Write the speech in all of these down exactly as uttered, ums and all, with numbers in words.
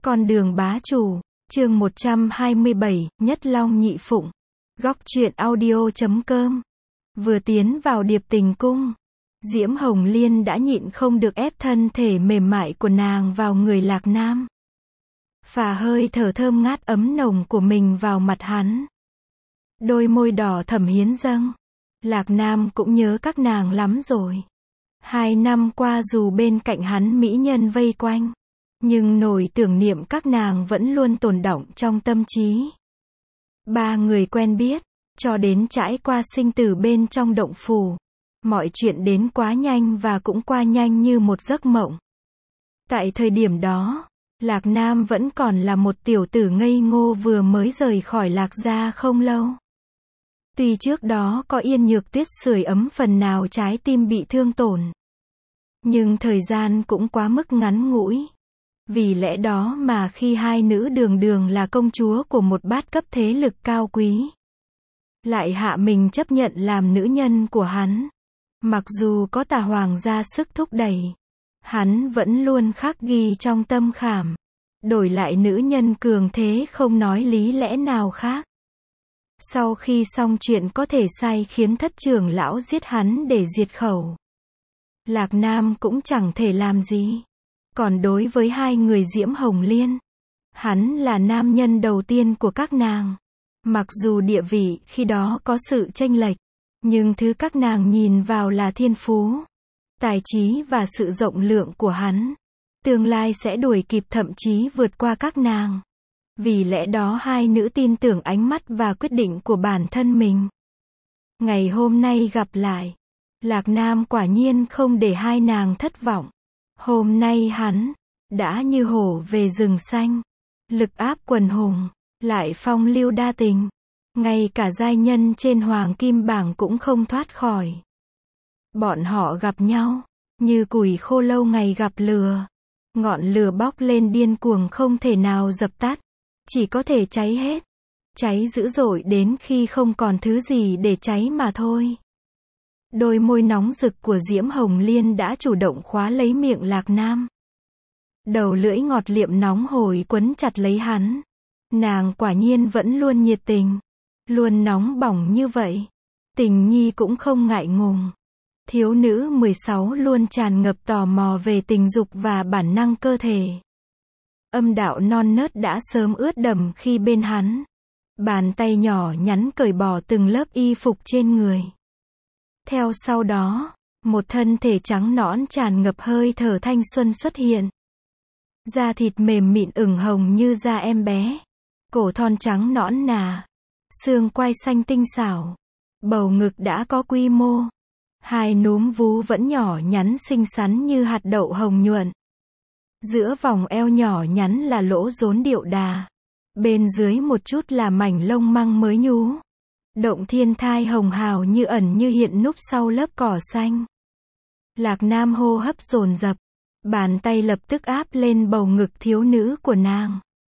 Con đường bá chủ, chương một trăm hai mươi bảy, Nhất Long Nhị Phụng. Góc truyện audio chấm com. Vừa tiến vào Điệp Tình Cung, Diễm Hồng Liên đã nhịn không được ép thân thể mềm mại của nàng vào người Lạc Nam. Phả hơi thở thơm ngát ấm nồng của mình vào mặt hắn. Đôi môi đỏ thẫm hiến dâng. Lạc Nam cũng nhớ các nàng lắm rồi. Hai năm qua dù bên cạnh hắn mỹ nhân vây quanh, nhưng nỗi tưởng niệm các nàng vẫn luôn tồn đọng trong tâm trí. Ba người quen biết, cho đến trải qua sinh tử bên trong động phủ. Mọi chuyện đến quá nhanh và cũng qua nhanh như một giấc mộng. Tại thời điểm đó, Lạc Nam vẫn còn là một tiểu tử ngây ngô vừa mới rời khỏi Lạc gia không lâu. Tuy trước đó có Yên Nhược Tuyết sưởi ấm phần nào trái tim bị thương tổn, nhưng thời gian cũng quá mức ngắn ngủi. Vì lẽ đó mà khi hai nữ đường đường là công chúa của một bát cấp thế lực cao quý, lại hạ mình chấp nhận làm nữ nhân của hắn. Mặc dù có Tà Hoàng ra sức thúc đẩy, hắn vẫn luôn khắc ghi trong tâm khảm. Đổi lại nữ nhân cường thế không nói lý lẽ nào khác. Sau khi xong chuyện có thể sai khiến thất trưởng lão giết hắn để diệt khẩu, Lạc Nam cũng chẳng thể làm gì. Còn đối với hai người Diễm Hồng Liên, hắn là nam nhân đầu tiên của các nàng. Mặc dù địa vị khi đó có sự chênh lệch, nhưng thứ các nàng nhìn vào là thiên phú, tài trí và sự rộng lượng của hắn. Tương lai sẽ đuổi kịp thậm chí vượt qua các nàng. Vì lẽ đó hai nữ tin tưởng ánh mắt và quyết định của bản thân mình. Ngày hôm nay gặp lại, Lạc Nam quả nhiên không để hai nàng thất vọng. Hôm nay hắn đã như hổ về rừng xanh, lực áp quần hùng, lại phong lưu đa tình. Ngay cả giai nhân trên hoàng kim bảng cũng không thoát khỏi. Bọn họ gặp nhau, như củi khô lâu ngày gặp lửa. Ngọn lửa bốc lên điên cuồng không thể nào dập tắt, chỉ có thể cháy hết. Cháy dữ dội đến khi không còn thứ gì để cháy mà thôi. Đôi môi nóng rực của Diễm Hồng Liên đã chủ động khóa lấy miệng Lạc Nam. Đầu lưỡi ngọt liệm nóng hổi quấn chặt lấy hắn. Nàng quả nhiên vẫn luôn nhiệt tình, luôn nóng bỏng như vậy. Tình nhi cũng không ngại ngùng. Thiếu nữ mười sáu luôn tràn ngập tò mò về tình dục và bản năng cơ thể. Âm đạo non nớt đã sớm ướt đẫm khi bên hắn. Bàn tay nhỏ nhắn cởi bỏ từng lớp y phục trên người. Theo sau đó, một thân thể trắng nõn tràn ngập hơi thở thanh xuân xuất hiện. Da thịt mềm mịn ửng hồng như da em bé. Cổ thon trắng nõn nà. Xương quai xanh tinh xảo. Bầu ngực đã có quy mô. Hai núm vú vẫn nhỏ nhắn xinh xắn như hạt đậu hồng nhuận. Giữa vòng eo nhỏ nhắn là lỗ rốn điệu đà. Bên dưới một chút là mảnh lông măng mới nhú. Động thiên thai hồng hào như ẩn như hiện núp sau lớp cỏ xanh. Lạc Nam hô hấp dồn dập. Bàn tay lập tức áp lên bầu ngực thiếu nữ của nàng.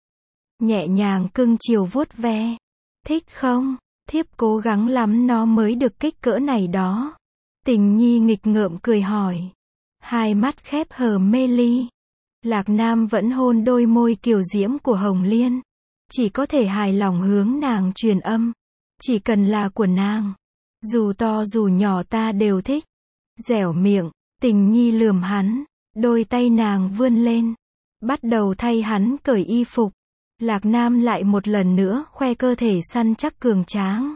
Nhẹ nhàng cưng chiều vuốt ve. Thích không? Thiếp cố gắng lắm nó mới được kích cỡ này đó. Tình nhi nghịch ngợm cười hỏi. Hai mắt khép hờ mê ly. Lạc Nam vẫn hôn đôi môi kiều diễm của Hồng Liên. Chỉ có thể hài lòng hướng nàng truyền âm. Chỉ cần là của nàng, dù to dù nhỏ ta đều thích. Dẻo miệng, tình nhi lườm hắn. Đôi tay nàng vươn lên, bắt đầu thay hắn cởi y phục. Lạc Nam lại một lần nữa khoe cơ thể săn chắc cường tráng.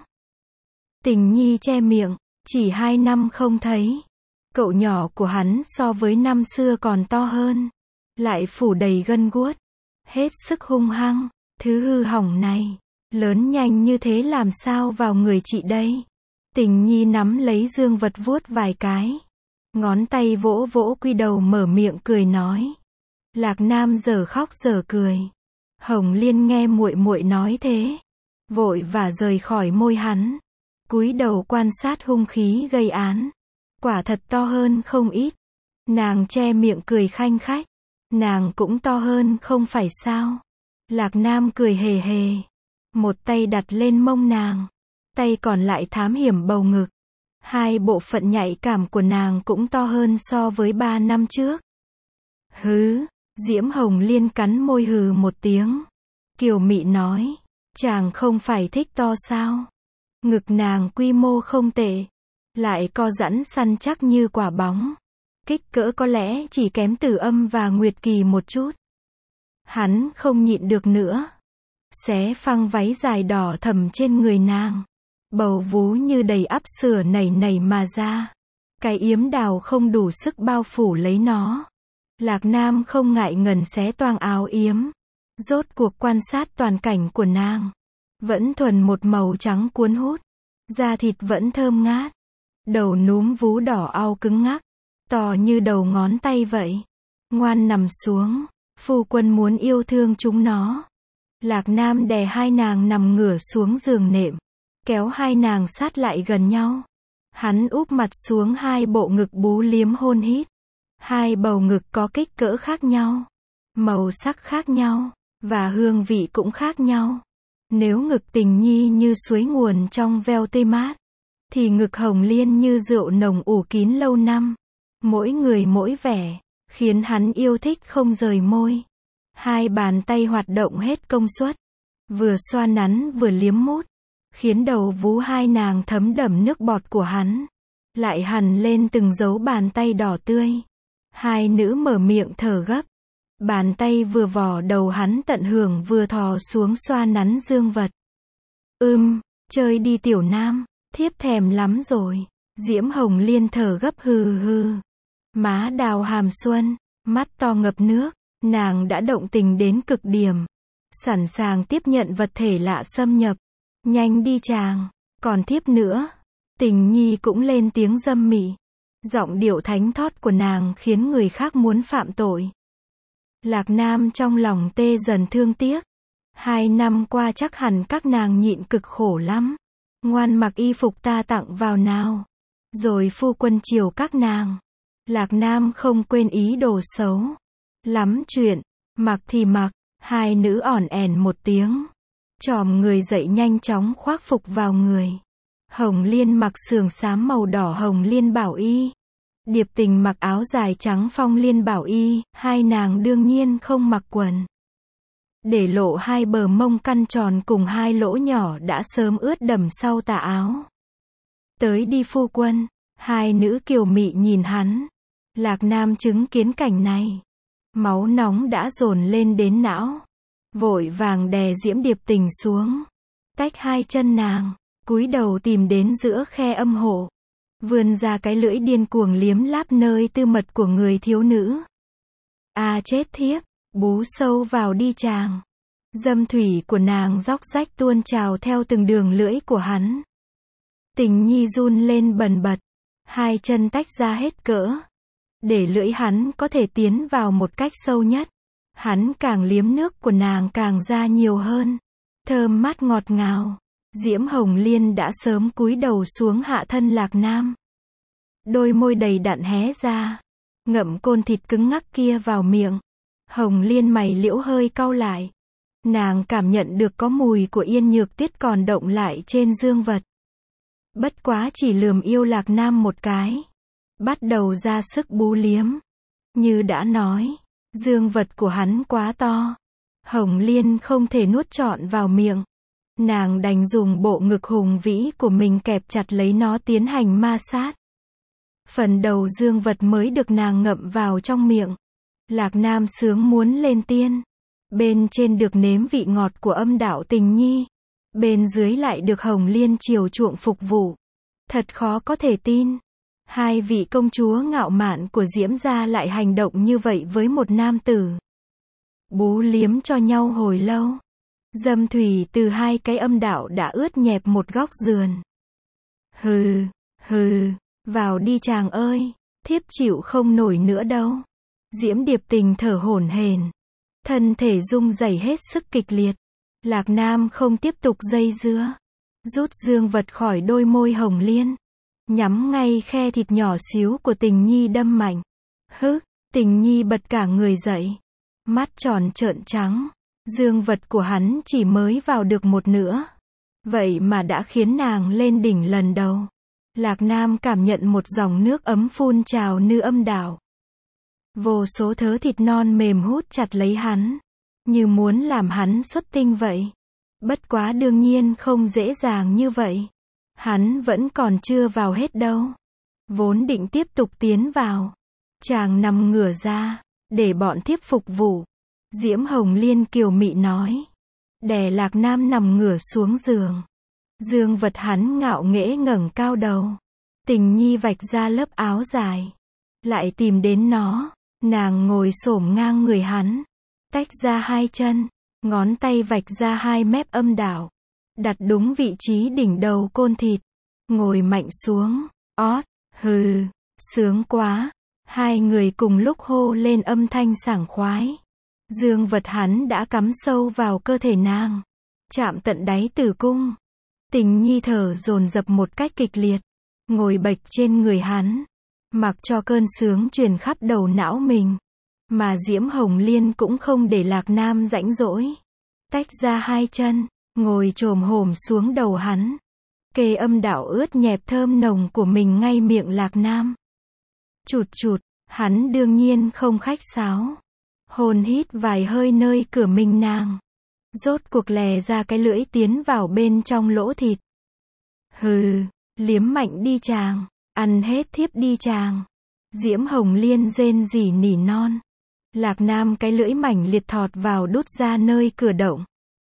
Tình nhi che miệng. Chỉ hai năm không thấy, cậu nhỏ của hắn so với năm xưa còn to hơn, lại phủ đầy gân guốt, hết sức hung hăng. Thứ hư hỏng này, lớn nhanh như thế làm sao vào người chị đây? Tình nhi nắm lấy dương vật vuốt vài cái, ngón tay vỗ vỗ quy đầu mở miệng cười nói. Lạc Nam giờ khóc giờ cười. Hồng Liên nghe muội muội nói thế, vội và rời khỏi môi hắn. Cúi đầu quan sát hung khí gây án. Quả thật to hơn không ít. Nàng che miệng cười khanh khách. Nàng cũng to hơn không phải sao? Lạc Nam cười hề hề. Một tay đặt lên mông nàng. Tay còn lại thám hiểm bầu ngực. Hai bộ phận nhạy cảm của nàng cũng to hơn so với ba năm trước. Hứ, Diễm Hồng Liên cắn môi hừ một tiếng. Kiều mị nói, chàng không phải thích to sao? Ngực nàng quy mô không tệ, lại co giãn săn chắc như quả bóng. Kích cỡ có lẽ chỉ kém Tử Âm và Nguyệt Kỳ một chút. Hắn không nhịn được nữa. Xé phăng váy dài đỏ thẫm trên người nàng. Bầu vú như đầy ắp sữa nảy nảy mà ra. Cái yếm đào không đủ sức bao phủ lấy nó. Lạc Nam không ngại ngần xé toang áo yếm. Rốt cuộc quan sát toàn cảnh của nàng. Vẫn thuần một màu trắng cuốn hút. Da thịt vẫn thơm ngát. Đầu núm vú đỏ au cứng ngắc. To như đầu ngón tay vậy. Ngoan nằm xuống. Phu quân muốn yêu thương chúng nó. Lạc Nam đè hai nàng nằm ngửa xuống giường nệm. Kéo hai nàng sát lại gần nhau. Hắn úp mặt xuống hai bộ ngực bú liếm hôn hít. Hai bầu ngực có kích cỡ khác nhau. Màu sắc khác nhau. Và hương vị cũng khác nhau. Nếu ngực Tình Nhi như suối nguồn trong veo tươi mát. Thì ngực Hồng Liên như rượu nồng ủ kín lâu năm. Mỗi người mỗi vẻ. Khiến hắn yêu thích không rời môi. Hai bàn tay hoạt động hết công suất. Vừa xoa nắn vừa liếm mút. Khiến đầu vú hai nàng thấm đẫm nước bọt của hắn. Lại hằn lên từng dấu bàn tay đỏ tươi. Hai nữ mở miệng thở gấp. Bàn tay vừa vò đầu hắn tận hưởng vừa thò xuống xoa nắn dương vật. Ưm, chơi đi tiểu nam, thiếp thèm lắm rồi. Diễm Hồng Liên thở gấp hừ hừ. Má đào hàm xuân, mắt to ngập nước. Nàng đã động tình đến cực điểm. Sẵn sàng tiếp nhận vật thể lạ xâm nhập. Nhanh đi chàng, còn thiếp nữa. Tình Nhi cũng lên tiếng dâm mị. Giọng điệu thánh thót của nàng khiến người khác muốn phạm tội. Lạc Nam trong lòng tê dần thương tiếc. Hai năm qua chắc hẳn các nàng nhịn cực khổ lắm. Ngoan mặc y phục ta tặng vào nào. Rồi phu quân chiều các nàng. Lạc Nam không quên ý đồ xấu. Lắm chuyện, mặc thì mặc. Hai nữ ỏn ẻn một tiếng. Chòm người dậy nhanh chóng khoác phục vào người. Hồng Liên mặc sườn xám màu đỏ Hồng Liên bảo y. Điệp Tình mặc áo dài trắng Phong Liên bảo y. Hai nàng đương nhiên không mặc quần. Để lộ hai bờ mông căn tròn cùng hai lỗ nhỏ đã sớm ướt đẫm sau tà áo. Tới đi phu quân. Hai nữ kiều mị nhìn hắn. Lạc Nam chứng kiến cảnh này. Máu nóng đã dồn lên đến não. Vội vàng đè Diễm Điệp Tình xuống. Tách hai chân nàng. Cúi đầu tìm đến giữa khe âm hộ. Vươn ra cái lưỡi điên cuồng liếm láp nơi tư mật của người thiếu nữ. À chết thiếp. Bú sâu vào đi chàng. Dâm thủy của nàng róc rách tuôn trào theo từng đường lưỡi của hắn. Tình Nhi run lên bần bật. Hai chân tách ra hết cỡ. Để lưỡi hắn có thể tiến vào một cách sâu nhất. Hắn càng liếm nước của nàng càng ra nhiều hơn. Thơm mát ngọt ngào. Diễm Hồng Liên đã sớm cúi đầu xuống hạ thân Lạc Nam. Đôi môi đầy đặn hé ra. Ngậm côn thịt cứng ngắc kia vào miệng. Hồng Liên mày liễu hơi cau lại. Nàng cảm nhận được có mùi của Yên Nhược Tiết còn động lại trên dương vật. Bất quá chỉ lườm yêu Lạc Nam một cái. Bắt đầu ra sức bú liếm. Như đã nói, dương vật của hắn quá to. Hồng Liên không thể nuốt trọn vào miệng. Nàng đành dùng bộ ngực hùng vĩ của mình kẹp chặt lấy nó tiến hành ma sát. Phần đầu dương vật mới được nàng ngậm vào trong miệng. Lạc Nam sướng muốn lên tiên. Bên trên được nếm vị ngọt của âm đạo Tình Nhi. Bên dưới lại được Hồng Liên chiều chuộng phục vụ. Thật khó có thể tin. Hai vị công chúa ngạo mạn của Diễm gia lại hành động như vậy với một nam tử. Bú liếm cho nhau hồi lâu. Dâm thủy từ hai cái âm đạo đã ướt nhẹp một góc giường. Hừ, hừ, vào đi chàng ơi, thiếp chịu không nổi nữa đâu. Diễm Điệp Tình thở hổn hển. Thân thể rung rẩy hết sức kịch liệt. Lạc Nam không tiếp tục dây dưa. Rút dương vật khỏi đôi môi Hồng Liên. Nhắm ngay khe thịt nhỏ xíu của Tình Nhi đâm mạnh. Hứ, Tình Nhi bật cả người dậy. Mắt tròn trợn trắng. Dương vật của hắn chỉ mới vào được một nửa. Vậy mà đã khiến nàng lên đỉnh lần đầu. Lạc Nam cảm nhận một dòng nước ấm phun trào như âm đạo. Vô số thớ thịt non mềm hút chặt lấy hắn, như muốn làm hắn xuất tinh vậy. Bất quá đương nhiên không dễ dàng như vậy. Hắn vẫn còn chưa vào hết đâu. Vốn định tiếp tục tiến vào. Chàng nằm ngửa ra, để bọn thiếp phục vụ. Diễm Hồng Liên kiều mị nói. Đè Lạc Nam nằm ngửa xuống giường. Dương vật hắn ngạo nghễ ngẩng cao đầu. Tình Nhi vạch ra lớp áo dài. Lại tìm đến nó. Nàng ngồi xổm ngang người hắn. Tách ra hai chân. Ngón tay vạch ra hai mép âm đạo. Đặt đúng vị trí đỉnh đầu côn thịt. Ngồi mạnh xuống. Ót, hừ, sướng quá. Hai người cùng lúc hô lên âm thanh sảng khoái. Dương vật hắn đã cắm sâu vào cơ thể nàng. Chạm tận đáy tử cung. Tình Nhi thở dồn dập một cách kịch liệt. Ngồi bệch trên người hắn. Mặc cho cơn sướng truyền khắp đầu não mình. Mà Diễm Hồng Liên cũng không để Lạc Nam rãnh rỗi. Tách ra hai chân. Ngồi chồm hổm xuống đầu hắn. Kê âm đạo ướt nhẹp thơm nồng của mình ngay miệng Lạc Nam. Chụt chụt. Hắn đương nhiên không khách sáo. Hôn hít vài hơi nơi cửa mình nàng. Rốt cuộc lè ra cái lưỡi tiến vào bên trong lỗ thịt. Hừ, liếm mạnh đi chàng. Ăn hết thiếp đi chàng. Diễm Hồng Liên rên rỉ nỉ non. Lạc Nam cái lưỡi mảnh liệt thọt vào đút ra nơi cửa động.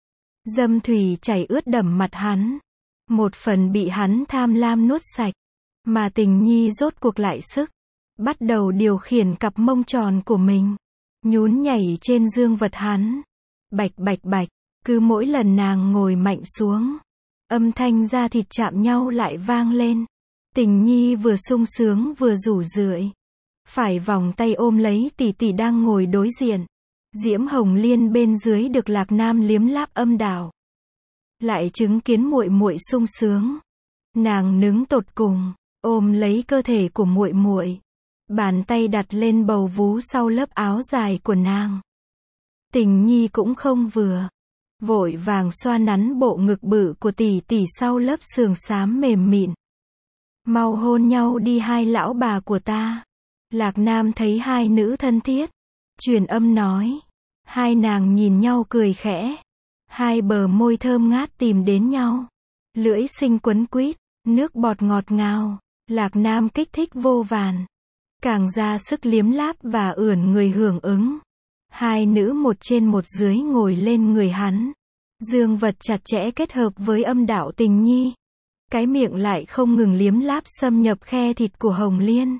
Dâm thủy chảy ướt đẫm mặt hắn. Một phần bị hắn tham lam nuốt sạch. Mà Tình Nhi rốt cuộc lại sức. Bắt đầu điều khiển cặp mông tròn của mình. Nhún nhảy trên dương vật hắn. Bạch bạch bạch. Cứ mỗi lần nàng ngồi mạnh xuống. Âm thanh da thịt chạm nhau lại vang lên. Tình Nhi vừa sung sướng vừa rủ rượi. Phải vòng tay ôm lấy tỷ tỷ đang ngồi đối diện. Diễm Hồng Liên bên dưới được Lạc Nam liếm láp âm đạo. Lại chứng kiến muội muội sung sướng. Nàng nứng tột cùng, ôm lấy cơ thể của muội muội. Bàn tay đặt lên bầu vú sau lớp áo dài của nàng. Tình Nhi cũng không vừa. Vội vàng xoa nắn bộ ngực bự của tỷ tỷ sau lớp sườn xám mềm mịn. Mau hôn nhau đi hai lão bà của ta. Lạc Nam thấy hai nữ thân thiết. Truyền âm nói. Hai nàng nhìn nhau cười khẽ. Hai bờ môi thơm ngát tìm đến nhau. Lưỡi sinh quấn quýt. Nước bọt ngọt ngào. Lạc Nam kích thích vô vàn. Càng ra sức liếm láp và ưỡn người hưởng ứng. Hai nữ một trên một dưới ngồi lên người hắn. Dương vật chặt chẽ kết hợp với âm đạo Tình Nhi. Cái miệng lại không ngừng liếm láp xâm nhập khe thịt của Hồng Liên.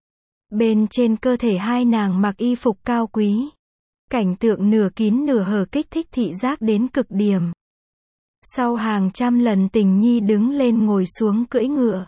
Bên trên cơ thể hai nàng mặc y phục cao quý. Cảnh tượng nửa kín nửa hở kích thích thị giác đến cực điểm. Sau hàng trăm lần Tình Nhi đứng lên ngồi xuống cưỡi ngựa.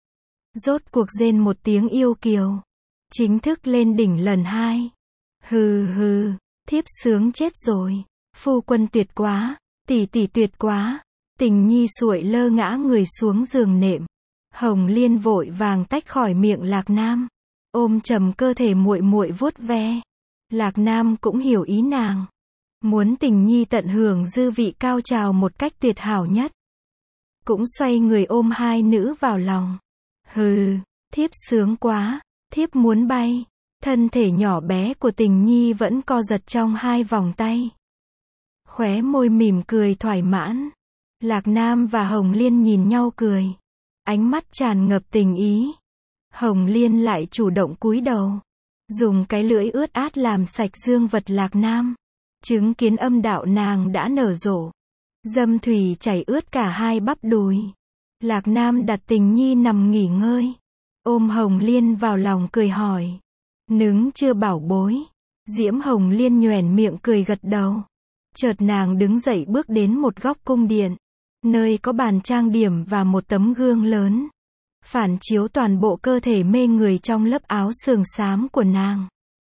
Rốt cuộc rên một tiếng yêu kiều. Chính thức lên đỉnh lần hai. Hừ hừ, thiếp sướng chết rồi. Phu quân tuyệt quá, tỷ tỷ tuyệt quá. Tình Nhi sụi lơ ngã người xuống giường nệm. Hồng Liên vội vàng tách khỏi miệng Lạc Nam. Ôm chầm cơ thể muội muội vuốt ve. Lạc Nam cũng hiểu ý nàng. Muốn Tình Nhi tận hưởng dư vị cao trào một cách tuyệt hảo nhất. Cũng xoay người ôm hai nữ vào lòng. Hừ, thiếp sướng quá, thiếp muốn bay. Thân thể nhỏ bé của Tình Nhi vẫn co giật trong hai vòng tay. Khóe môi mỉm cười thoải mãn. Lạc Nam và Hồng Liên nhìn nhau cười. Ánh mắt tràn ngập tình ý. Hồng Liên lại chủ động cúi đầu. Dùng cái lưỡi ướt át làm sạch dương vật Lạc Nam. Chứng kiến âm đạo nàng đã nở rộ. Dâm thủy chảy ướt cả hai bắp đùi. Lạc Nam đặt Tình Nhi nằm nghỉ ngơi. Ôm Hồng Liên vào lòng cười hỏi. Nứng chưa bảo bối? Diễm Hồng Liên nhoẻn miệng cười gật đầu. Chợt nàng đứng dậy bước đến một góc cung điện. Nơi có bàn trang điểm và một tấm gương lớn. Phản chiếu toàn bộ cơ thể mê người trong lớp áo sườn xám của nàng.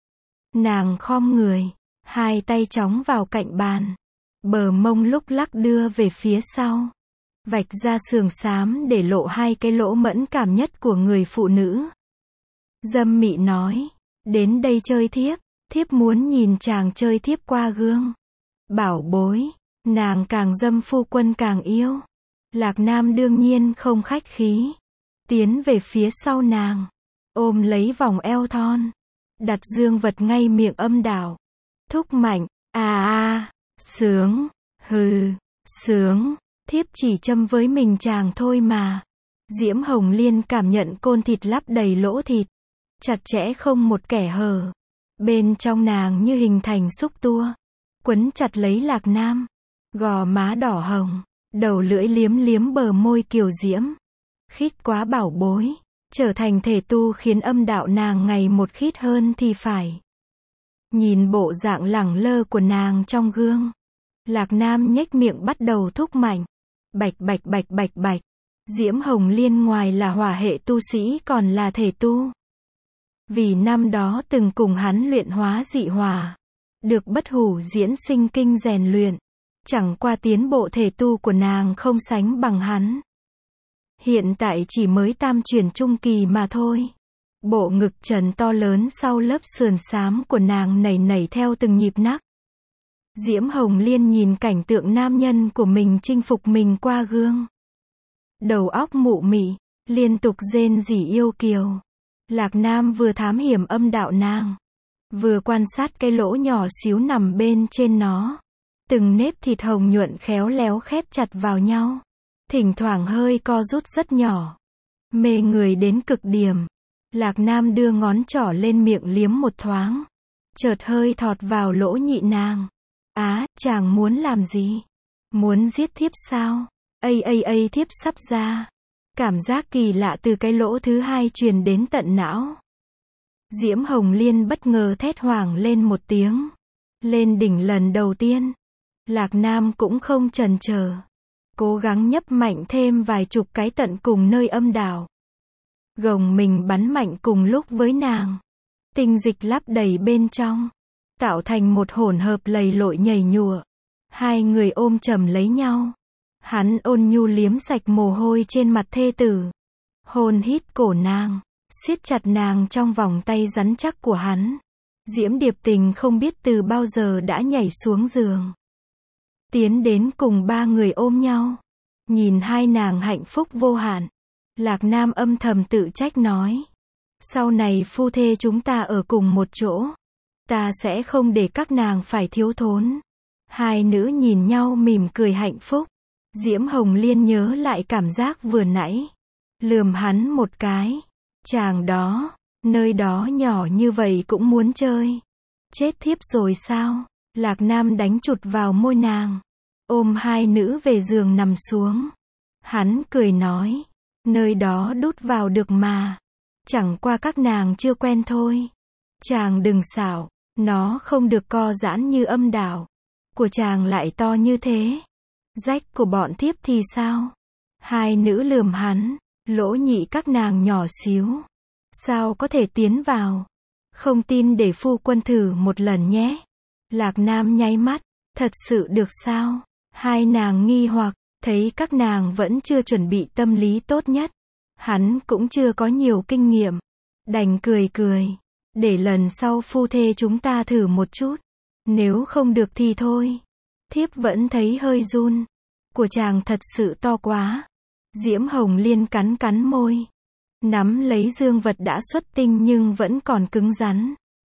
Nàng khom người. Hai tay chóng vào cạnh bàn. Bờ mông lúc lắc đưa về phía sau. Vạch ra sườn xám để lộ hai cái lỗ mẫn cảm nhất của người phụ nữ. Dâm mị nói. Đến đây chơi thiếp. Thiếp muốn nhìn chàng chơi thiếp qua gương. Bảo bối. Nàng càng dâm phu quân càng yêu. Lạc Nam đương nhiên không khách khí. Tiến về phía sau nàng. Ôm lấy vòng eo thon. đặt dương vật ngay miệng âm đạo. Thúc mạnh, à à, sướng, hừ, sướng, thiếp chỉ châm với mình chàng thôi mà. Diễm Hồng Liên cảm nhận côn thịt lắp đầy lỗ thịt, chặt chẽ không một kẻ hở. Bên trong nàng như hình thành xúc tua, quấn chặt lấy Lạc Nam. Gò má đỏ hồng, đầu lưỡi liếm liếm bờ môi kiều diễm. Khít quá bảo bối, trở thành thể tu khiến âm đạo nàng ngày một khít hơn thì phải. Nhìn bộ dạng lẳng lơ của nàng trong gương, Lạc Nam nhếch miệng bắt đầu thúc mạnh. Bạch bạch bạch bạch bạch. Diễm Hồng Liên ngoài là hỏa hệ tu sĩ còn là thể tu. Vì năm đó từng cùng hắn luyện hóa dị hỏa, được bất hủ diễn sinh kinh rèn luyện. Chẳng qua tiến bộ thể tu của nàng không sánh bằng hắn. Hiện tại chỉ mới tam chuyển trung kỳ mà thôi. Bộ ngực trần to lớn sau lớp sườn xám của nàng nảy nảy theo từng nhịp nắc. Diễm Hồng Liên nhìn cảnh tượng nam nhân của mình chinh phục mình qua gương. Đầu óc mụ mị, liên tục rên rỉ yêu kiều. Lạc Nam vừa thám hiểm âm đạo nàng, vừa quan sát cái lỗ nhỏ xíu nằm bên trên nó. Từng nếp thịt hồng nhuận khéo léo khép chặt vào nhau. Thỉnh thoảng hơi co rút rất nhỏ. Mê người đến cực điểm. Lạc Nam đưa ngón trỏ lên miệng liếm một thoáng. Chợt hơi thọt vào lỗ nhị nàng. Á, chàng muốn làm gì? Muốn giết thiếp sao? Ây ây ây, thiếp sắp ra. Cảm giác kỳ lạ từ cái lỗ thứ hai truyền đến tận não. Diễm Hồng Liên bất ngờ thét hoảng lên một tiếng. Lên đỉnh lần đầu tiên. Lạc Nam cũng không chần chờ, cố gắng nhấp mạnh thêm vài chục cái tận cùng nơi âm đạo. Gồng mình bắn mạnh cùng lúc với nàng. Tinh dịch lắp đầy bên trong, tạo thành một hỗn hợp lầy lội nhầy nhụa. Hai người ôm chầm lấy nhau. Hắn ôn nhu liếm sạch mồ hôi trên mặt thê tử. Hôn hít cổ nàng, siết chặt nàng trong vòng tay rắn chắc của hắn. Diễm Điệp Tình không biết từ bao giờ đã nhảy xuống giường. Tiến đến cùng ba người ôm nhau. Nhìn hai nàng hạnh phúc vô hạn. Lạc Nam âm thầm tự trách nói. Sau này phu thê chúng ta ở cùng một chỗ. Ta sẽ không để các nàng phải thiếu thốn. Hai nữ nhìn nhau mỉm cười hạnh phúc. Diễm Hồng Liên nhớ lại cảm giác vừa nãy. Lườm hắn một cái. Chàng đó, nơi đó nhỏ như vậy cũng muốn chơi. Chết thiếp rồi sao? Lạc Nam đánh chụt vào môi nàng. Ôm hai nữ về giường nằm xuống. Hắn cười nói. Nơi đó đút vào được mà. Chẳng qua các nàng chưa quen thôi. Chàng đừng xảo. Nó không được co giãn như âm đạo. Của chàng lại to như thế. Rách của bọn thiếp thì sao? Hai nữ lườm hắn. Lỗ nhị các nàng nhỏ xíu. Sao có thể tiến vào? Không tin để phu quân thử một lần nhé. Lạc Nam nháy mắt. Thật sự được sao? Hai nàng nghi hoặc, thấy các nàng vẫn chưa chuẩn bị tâm lý tốt nhất. Hắn cũng chưa có nhiều kinh nghiệm. Đành cười cười. Để lần sau phu thê chúng ta thử một chút. Nếu không được thì thôi. Thiếp vẫn thấy hơi run. Của chàng thật sự to quá. Diễm Hồng Liên cắn cắn môi. Nắm lấy dương vật đã xuất tinh nhưng vẫn còn cứng rắn.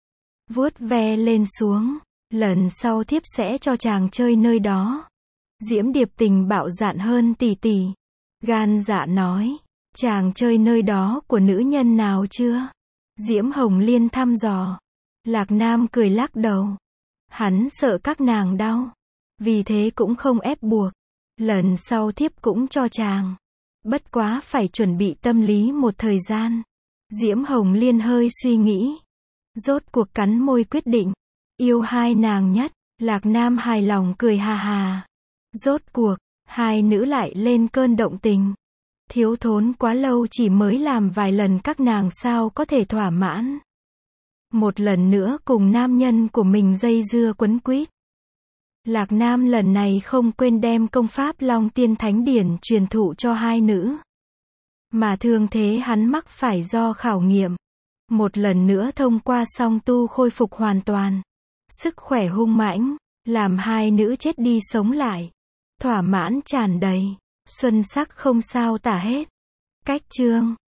Vuốt ve lên xuống. Lần sau thiếp sẽ cho chàng chơi nơi đó. Diễm Điệp Tình bạo dạn hơn tỷ tỷ. Gan dạ nói. Chàng chơi nơi đó của nữ nhân nào chưa? Diễm Hồng Liên thăm dò. Lạc Nam cười lắc đầu. Hắn sợ các nàng đau. Vì thế cũng không ép buộc. Lần sau thiếp cũng cho chàng. Bất quá phải chuẩn bị tâm lý một thời gian. Diễm Hồng Liên hơi suy nghĩ. Rốt cuộc cắn môi quyết định. Yêu hai nàng nhất. Lạc Nam hài lòng cười hà hà. Rốt cuộc, hai nữ lại lên cơn động tình. Thiếu thốn quá lâu chỉ mới làm vài lần các nàng sao có thể thỏa mãn. Một lần nữa cùng nam nhân của mình dây dưa quấn quýt. Lạc Nam lần này không quên đem công pháp Long Tiên Thánh Điển truyền thụ cho hai nữ. Mà thương thế hắn mắc phải do khảo nghiệm. Một lần nữa thông qua song tu khôi phục hoàn toàn. Sức khỏe hung mãnh, làm hai nữ chết đi sống lại. Thỏa mãn tràn đầy, xuân sắc không sao tả hết. Cách chương